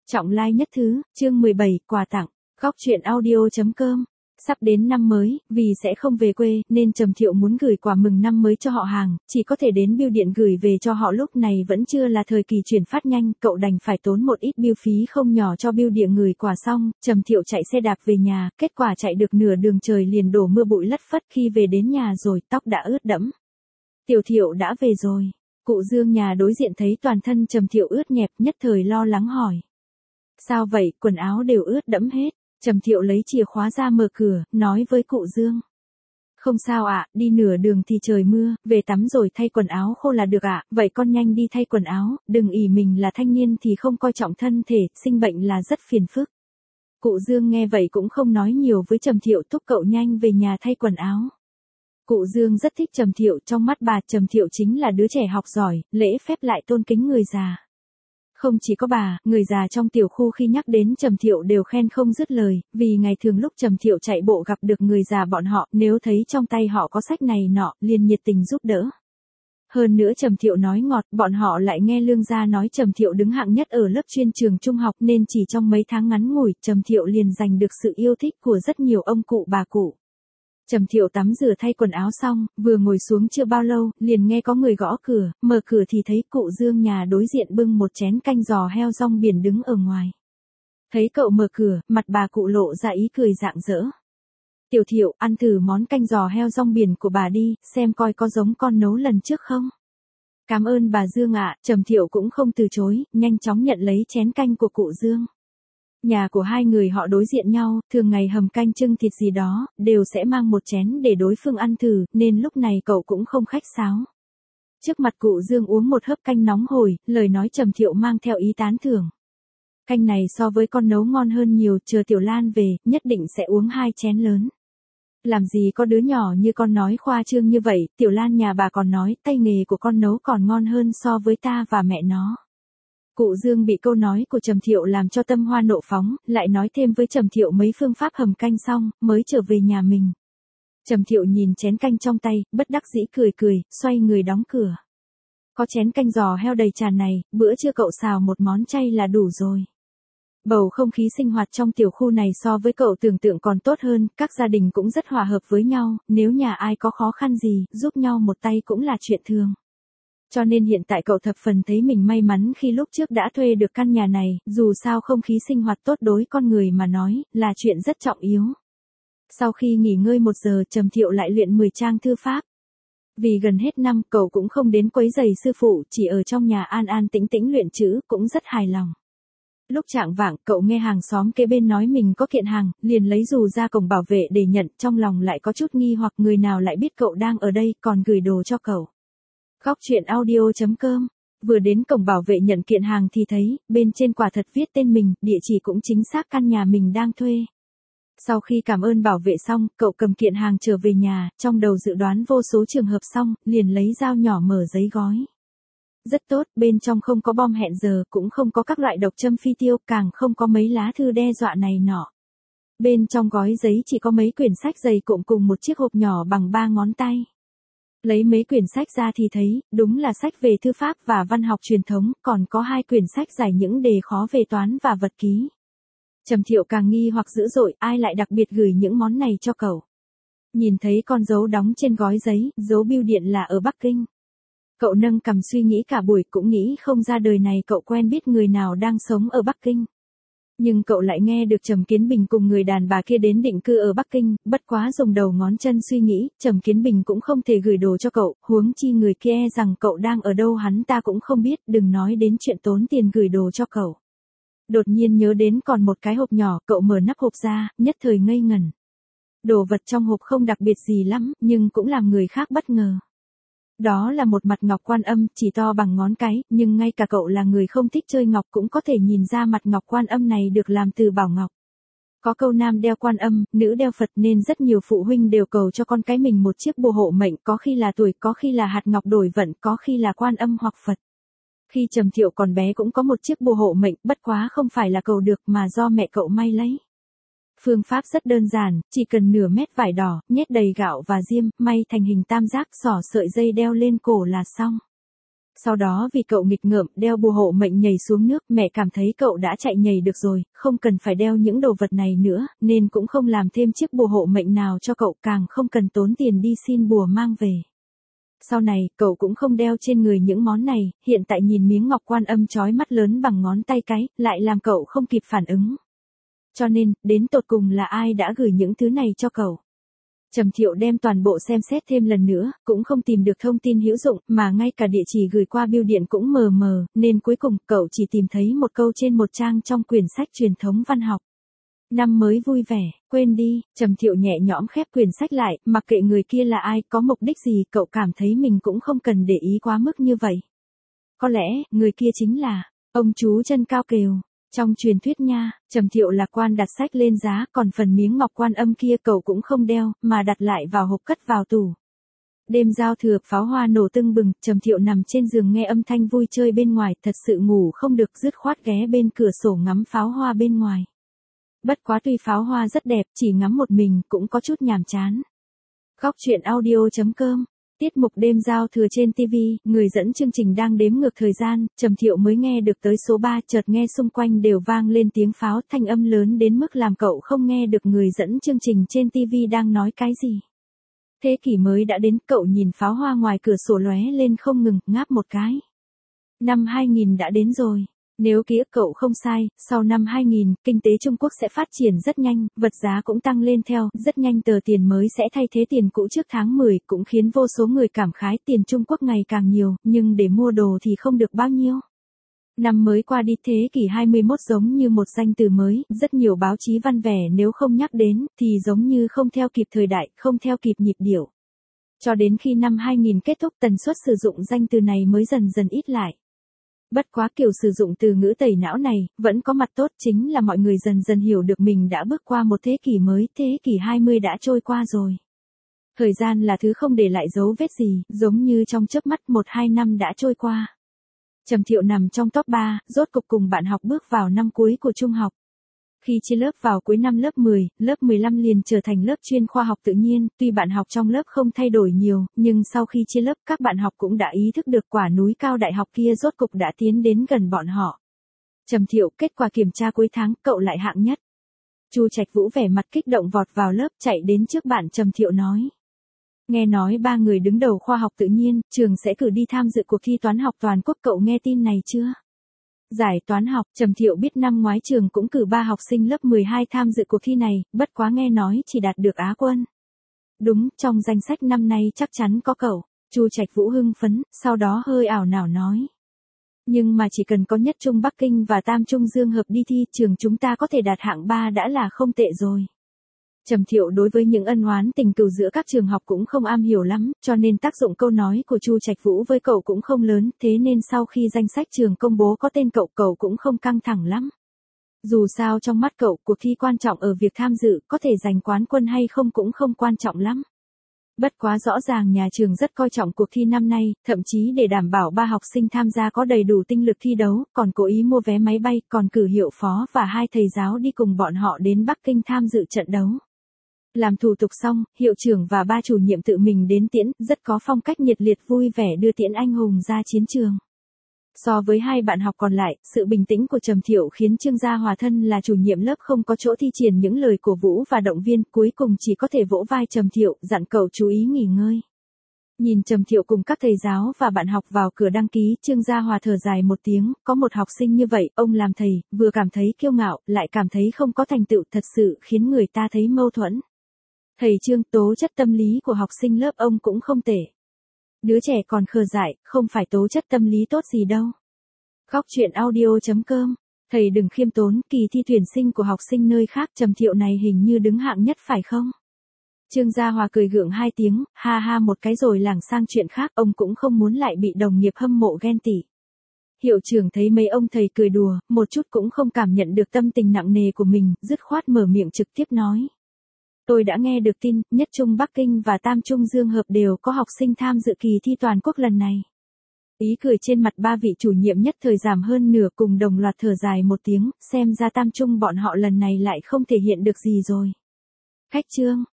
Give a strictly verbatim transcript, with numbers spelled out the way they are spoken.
Trọng lai nhất thứ, chương mười bảy, quà tặng, góc truyện audio.com. Sắp đến năm mới, vì sẽ không về quê, nên Trầm Thiệu muốn gửi quà mừng năm mới cho họ hàng, chỉ có thể đến bưu điện gửi về cho họ. Lúc này vẫn chưa là thời kỳ chuyển phát nhanh, cậu đành phải tốn một ít bưu phí không nhỏ cho bưu điện gửi quà. Xong, Trầm Thiệu chạy xe đạp về nhà, kết quả chạy được nửa đường trời liền đổ mưa bụi lất phất. Khi về đến nhà rồi, tóc đã ướt đẫm. Tiểu Thiệu đã về rồi. Cụ Dương nhà đối diện thấy toàn thân Trầm Thiệu ướt nhẹp, nhất thời lo lắng hỏi. Sao vậy, quần áo đều ướt đẫm hết. Trầm Thiệu lấy chìa khóa ra mở cửa, nói với cụ Dương. Không sao ạ, đi nửa đường thì trời mưa, về tắm rồi thay quần áo khô là được ạ, vậy con nhanh đi thay quần áo, đừng ỷ mình là thanh niên thì không coi trọng thân thể, sinh bệnh là rất phiền phức. Cụ Dương nghe vậy cũng không nói nhiều với Trầm Thiệu, thúc cậu nhanh về nhà thay quần áo. Cụ Dương rất thích Trầm Thiệu, trong mắt bà Trầm Thiệu chính là đứa trẻ học giỏi, lễ phép lại tôn kính người già. Không chỉ có bà, người già trong tiểu khu khi nhắc đến Trầm Thiệu đều khen không dứt lời, vì ngày thường lúc Trầm Thiệu chạy bộ gặp được người già bọn họ, nếu thấy trong tay họ có sách này nọ, liền nhiệt tình giúp đỡ. Hơn nữa Trầm Thiệu nói ngọt, bọn họ lại nghe Lương gia nói Trầm Thiệu đứng hạng nhất ở lớp chuyên trường trung học, nên chỉ trong mấy tháng ngắn ngủi, Trầm Thiệu liền giành được sự yêu thích của rất nhiều ông cụ bà cụ. Trầm Thiệu tắm rửa thay quần áo xong, vừa ngồi xuống chưa bao lâu, liền nghe có người gõ cửa, mở cửa thì thấy cụ Dương nhà đối diện bưng một chén canh giò heo rong biển đứng ở ngoài. Thấy cậu mở cửa, mặt bà cụ lộ ra ý cười rạng rỡ. Tiểu Thiệu, ăn thử món canh giò heo rong biển của bà đi, xem coi có giống con nấu lần trước không. Cảm ơn bà Dương ạ, Trầm Thiệu cũng không từ chối, nhanh chóng nhận lấy chén canh của cụ Dương. Nhà của hai người họ đối diện nhau, thường ngày hầm canh trưng thịt gì đó, đều sẽ mang một chén để đối phương ăn thử, nên lúc này cậu cũng không khách sáo. Trước mặt cụ Dương uống một hớp canh nóng hổi, lời nói Trầm Thiệu mang theo ý tán thưởng. Canh này so với con nấu ngon hơn nhiều, chờ Tiểu Lan về, nhất định sẽ uống hai chén lớn. Làm gì có đứa nhỏ như con nói khoa trương như vậy, Tiểu Lan nhà bà còn nói tay nghề của con nấu còn ngon hơn so với ta và mẹ nó. Cụ Dương bị câu nói của Trầm Thiệu làm cho tâm hoa nộ phóng, lại nói thêm với Trầm Thiệu mấy phương pháp hầm canh xong, mới trở về nhà mình. Trầm Thiệu nhìn chén canh trong tay, bất đắc dĩ cười cười, xoay người đóng cửa. Có chén canh giò heo đầy tràn này, bữa trưa cậu xào một món chay là đủ rồi. Bầu không khí sinh hoạt trong tiểu khu này so với cậu tưởng tượng còn tốt hơn, các gia đình cũng rất hòa hợp với nhau, nếu nhà ai có khó khăn gì, giúp nhau một tay cũng là chuyện thường. Cho nên hiện tại cậu thập phần thấy mình may mắn khi lúc trước đã thuê được căn nhà này, dù sao không khí sinh hoạt tốt đối con người mà nói, là chuyện rất trọng yếu. Sau khi nghỉ ngơi một giờ, Trầm Thiệu lại luyện mười trang thư pháp. Vì gần hết năm, cậu cũng không đến quấy giày sư phụ, chỉ ở trong nhà an an tĩnh tĩnh luyện chữ, cũng rất hài lòng. Lúc chạng vạng, cậu nghe hàng xóm kế bên nói mình có kiện hàng, liền lấy dù ra cổng bảo vệ để nhận, trong lòng lại có chút nghi hoặc người nào lại biết cậu đang ở đây, còn gửi đồ cho cậu. Góc truyện audio.com. Vừa đến cổng bảo vệ nhận kiện hàng thì thấy, bên trên quả thật viết tên mình, địa chỉ cũng chính xác căn nhà mình đang thuê. Sau khi cảm ơn bảo vệ xong, cậu cầm kiện hàng trở về nhà, trong đầu dự đoán vô số trường hợp xong, liền lấy dao nhỏ mở giấy gói. Rất tốt, bên trong không có bom hẹn giờ, cũng không có các loại độc châm phi tiêu, càng không có mấy lá thư đe dọa này nọ. Bên trong gói giấy chỉ có mấy quyển sách dày cộm cùng một chiếc hộp nhỏ bằng ba ngón tay. Lấy mấy quyển sách ra thì thấy, đúng là sách về thư pháp và văn học truyền thống, còn có hai quyển sách giải những đề khó về toán và vật ký. Trầm Thiệu càng nghi hoặc dữ dội, ai lại đặc biệt gửi những món này cho cậu. Nhìn thấy con dấu đóng trên gói giấy, dấu bưu điện là ở Bắc Kinh. Cậu nâng cằm suy nghĩ cả buổi cũng nghĩ không ra đời này cậu quen biết người nào đang sống ở Bắc Kinh. Nhưng cậu lại nghe được Trầm Kiến Bình cùng người đàn bà kia đến định cư ở Bắc Kinh, bất quá dùng đầu ngón chân suy nghĩ, Trầm Kiến Bình cũng không thể gửi đồ cho cậu, huống chi người kia e rằng cậu đang ở đâu hắn ta cũng không biết, đừng nói đến chuyện tốn tiền gửi đồ cho cậu. Đột nhiên nhớ đến còn một cái hộp nhỏ, cậu mở nắp hộp ra, nhất thời ngây ngẩn. Đồ vật trong hộp không đặc biệt gì lắm, nhưng cũng làm người khác bất ngờ. Đó là một mặt ngọc Quan Âm, chỉ to bằng ngón cái, nhưng ngay cả cậu là người không thích chơi ngọc cũng có thể nhìn ra mặt ngọc Quan Âm này được làm từ bảo ngọc. Có câu nam đeo Quan Âm, nữ đeo Phật nên rất nhiều phụ huynh đều cầu cho con cái mình một chiếc bùa hộ mệnh, có khi là tuổi, có khi là hạt ngọc đổi vận, có khi là Quan Âm hoặc Phật. Khi Trầm Thiệu còn bé cũng có một chiếc bùa hộ mệnh, bất quá không phải là cầu được mà do mẹ cậu may lấy. Phương pháp rất đơn giản, chỉ cần nửa mét vải đỏ, nhét đầy gạo và diêm, may thành hình tam giác, xỏ sợi dây đeo lên cổ là xong. Sau đó vì cậu nghịch ngợm đeo bùa hộ mệnh nhảy xuống nước, mẹ cảm thấy cậu đã chạy nhảy được rồi, không cần phải đeo những đồ vật này nữa, nên cũng không làm thêm chiếc bùa hộ mệnh nào cho cậu, càng không cần tốn tiền đi xin bùa mang về. Sau này, cậu cũng không đeo trên người những món này, hiện tại nhìn miếng ngọc quan âm chói mắt lớn bằng ngón tay cái, lại làm cậu không kịp phản ứng. Cho nên, đến tột cùng là ai đã gửi những thứ này cho cậu? Trầm Thiệu đem toàn bộ xem xét thêm lần nữa, cũng không tìm được thông tin hữu dụng, mà ngay cả địa chỉ gửi qua bưu điện cũng mờ mờ, nên cuối cùng cậu chỉ tìm thấy một câu trên một trang trong quyển sách truyền thống văn học. Năm mới vui vẻ, quên đi, Trầm Thiệu nhẹ nhõm khép quyển sách lại, mặc kệ người kia là ai, có mục đích gì, cậu cảm thấy mình cũng không cần để ý quá mức như vậy. Có lẽ, người kia chính là ông chú chân cao kèo. Trong truyền thuyết nha, Trầm Thiệu lạc quan đặt sách lên giá, còn phần miếng ngọc quan âm kia cậu cũng không đeo, mà đặt lại vào hộp cất vào tủ. Đêm giao thừa, pháo hoa nổ tưng bừng, Trầm Thiệu nằm trên giường nghe âm thanh vui chơi bên ngoài, thật sự ngủ không được, dứt khoát ghé bên cửa sổ ngắm pháo hoa bên ngoài. Bất quá tuy pháo hoa rất đẹp, chỉ ngắm một mình cũng có chút nhàm chán. Góc truyện audio chấm com. Tiết mục đêm giao thừa trên ti vi, người dẫn chương trình đang đếm ngược thời gian, Trầm Thiệu mới nghe được tới số ba, chợt nghe xung quanh đều vang lên tiếng pháo, thanh âm lớn đến mức làm cậu không nghe được người dẫn chương trình trên ti vi đang nói cái gì. Thế kỷ mới đã đến, cậu nhìn pháo hoa ngoài cửa sổ lóe lên không ngừng, ngáp một cái. Năm hai nghìn đã đến rồi. Nếu ký ức cậu không sai, sau năm hai nghìn, kinh tế Trung Quốc sẽ phát triển rất nhanh, vật giá cũng tăng lên theo, rất nhanh tờ tiền mới sẽ thay thế tiền cũ trước tháng mười, cũng khiến vô số người cảm khái tiền Trung Quốc ngày càng nhiều, nhưng để mua đồ thì không được bao nhiêu. Năm mới qua đi, thế kỷ hai mươi mốt giống như một danh từ mới, rất nhiều báo chí văn vẻ nếu không nhắc đến, thì giống như không theo kịp thời đại, không theo kịp nhịp điệu. Cho đến khi năm hai nghìn kết thúc, tần suất sử dụng danh từ này mới dần dần ít lại. Bất quá kiểu sử dụng từ ngữ tẩy não này, vẫn có mặt tốt, chính là mọi người dần dần hiểu được mình đã bước qua một thế kỷ mới, thế kỷ hai mươi đã trôi qua rồi. Thời gian là thứ không để lại dấu vết gì, giống như trong chớp mắt một hai năm đã trôi qua. Trầm Thiệu nằm trong top ba, rốt cục cùng bạn học bước vào năm cuối của trung học. Khi chia lớp vào cuối năm lớp mười, lớp mười lăm liền trở thành lớp chuyên khoa học tự nhiên, tuy bạn học trong lớp không thay đổi nhiều, nhưng sau khi chia lớp các bạn học cũng đã ý thức được quả núi cao đại học kia rốt cục đã tiến đến gần bọn họ. Trầm Thiệu, kết quả kiểm tra cuối tháng, cậu lại hạng nhất. Chu Trạch Vũ vẻ mặt kích động vọt vào lớp, chạy đến trước bạn Trầm Thiệu nói. Nghe nói ba người đứng đầu khoa học tự nhiên, trường sẽ cử đi tham dự cuộc thi toán học toàn quốc, cậu nghe tin này chưa? Giải toán học, Trầm Thiệu biết năm ngoái trường cũng cử ba học sinh lớp mười hai tham dự cuộc thi này, bất quá nghe nói chỉ đạt được Á quân. Đúng, trong danh sách năm nay chắc chắn có cậu. Chu Trạch Vũ hưng phấn, sau đó hơi ảo não nói. Nhưng mà chỉ cần có nhất Trung Bắc Kinh và Tam Trung Dương hợp đi thi, trường chúng ta có thể đạt hạng ba đã là không tệ rồi. Trầm Thiệu đối với những ân oán tình cừu giữa các trường học cũng không am hiểu lắm, cho nên tác dụng câu nói của Chu Trạch Vũ với cậu cũng không lớn, thế nên sau khi danh sách trường công bố có tên cậu, cậu cũng không căng thẳng lắm. Dù sao trong mắt cậu, cuộc thi quan trọng ở việc tham dự, có thể giành quán quân hay không cũng không quan trọng lắm. Bất quá rõ ràng nhà trường rất coi trọng cuộc thi năm nay, thậm chí để đảm bảo ba học sinh tham gia có đầy đủ tinh lực thi đấu, còn cố ý mua vé máy bay, còn cử hiệu phó và hai thầy giáo đi cùng bọn họ đến Bắc Kinh tham dự trận đấu. Làm thủ tục xong, hiệu trưởng và ba chủ nhiệm tự mình đến tiễn, rất có phong cách nhiệt liệt vui vẻ đưa tiễn anh hùng ra chiến trường. So với hai bạn học còn lại, sự bình tĩnh của Trầm Thiệu khiến Trương Gia Hòa thân là chủ nhiệm lớp không có chỗ thi triển những lời cổ vũ và động viên, cuối cùng chỉ có thể vỗ vai Trầm Thiệu, dặn cậu chú ý nghỉ ngơi. Nhìn Trầm Thiệu cùng các thầy giáo và bạn học vào cửa đăng ký, Trương Gia Hòa thở dài một tiếng, có một học sinh như vậy, ông làm thầy, vừa cảm thấy kiêu ngạo, lại cảm thấy không có thành tựu, thật sự khiến người ta thấy mâu thuẫn. Thầy Trương, tố chất tâm lý của học sinh lớp ông cũng không tệ. Đứa trẻ còn khờ dại, không phải tố chất tâm lý tốt gì đâu. Góc truyện audio chấm com. Thầy đừng khiêm tốn, kỳ thi tuyển sinh của học sinh nơi khác, Trầm Thiệu này hình như đứng hạng nhất phải không? Trương Gia Hòa cười gượng hai tiếng, ha ha một cái rồi lảng sang chuyện khác, ông cũng không muốn lại bị đồng nghiệp hâm mộ ghen tị. Hiệu trưởng thấy mấy ông thầy cười đùa, một chút cũng không cảm nhận được tâm tình nặng nề của mình, dứt khoát mở miệng trực tiếp nói. Tôi đã nghe được tin, nhất Trung Bắc Kinh và Tam Trung Dương hợp đều có học sinh tham dự kỳ thi toàn quốc lần này. Ý cười trên mặt ba vị chủ nhiệm nhất thời giảm hơn nửa, cùng đồng loạt thở dài một tiếng, xem ra Tam Trung bọn họ lần này lại không thể hiện được gì rồi. Khách trương,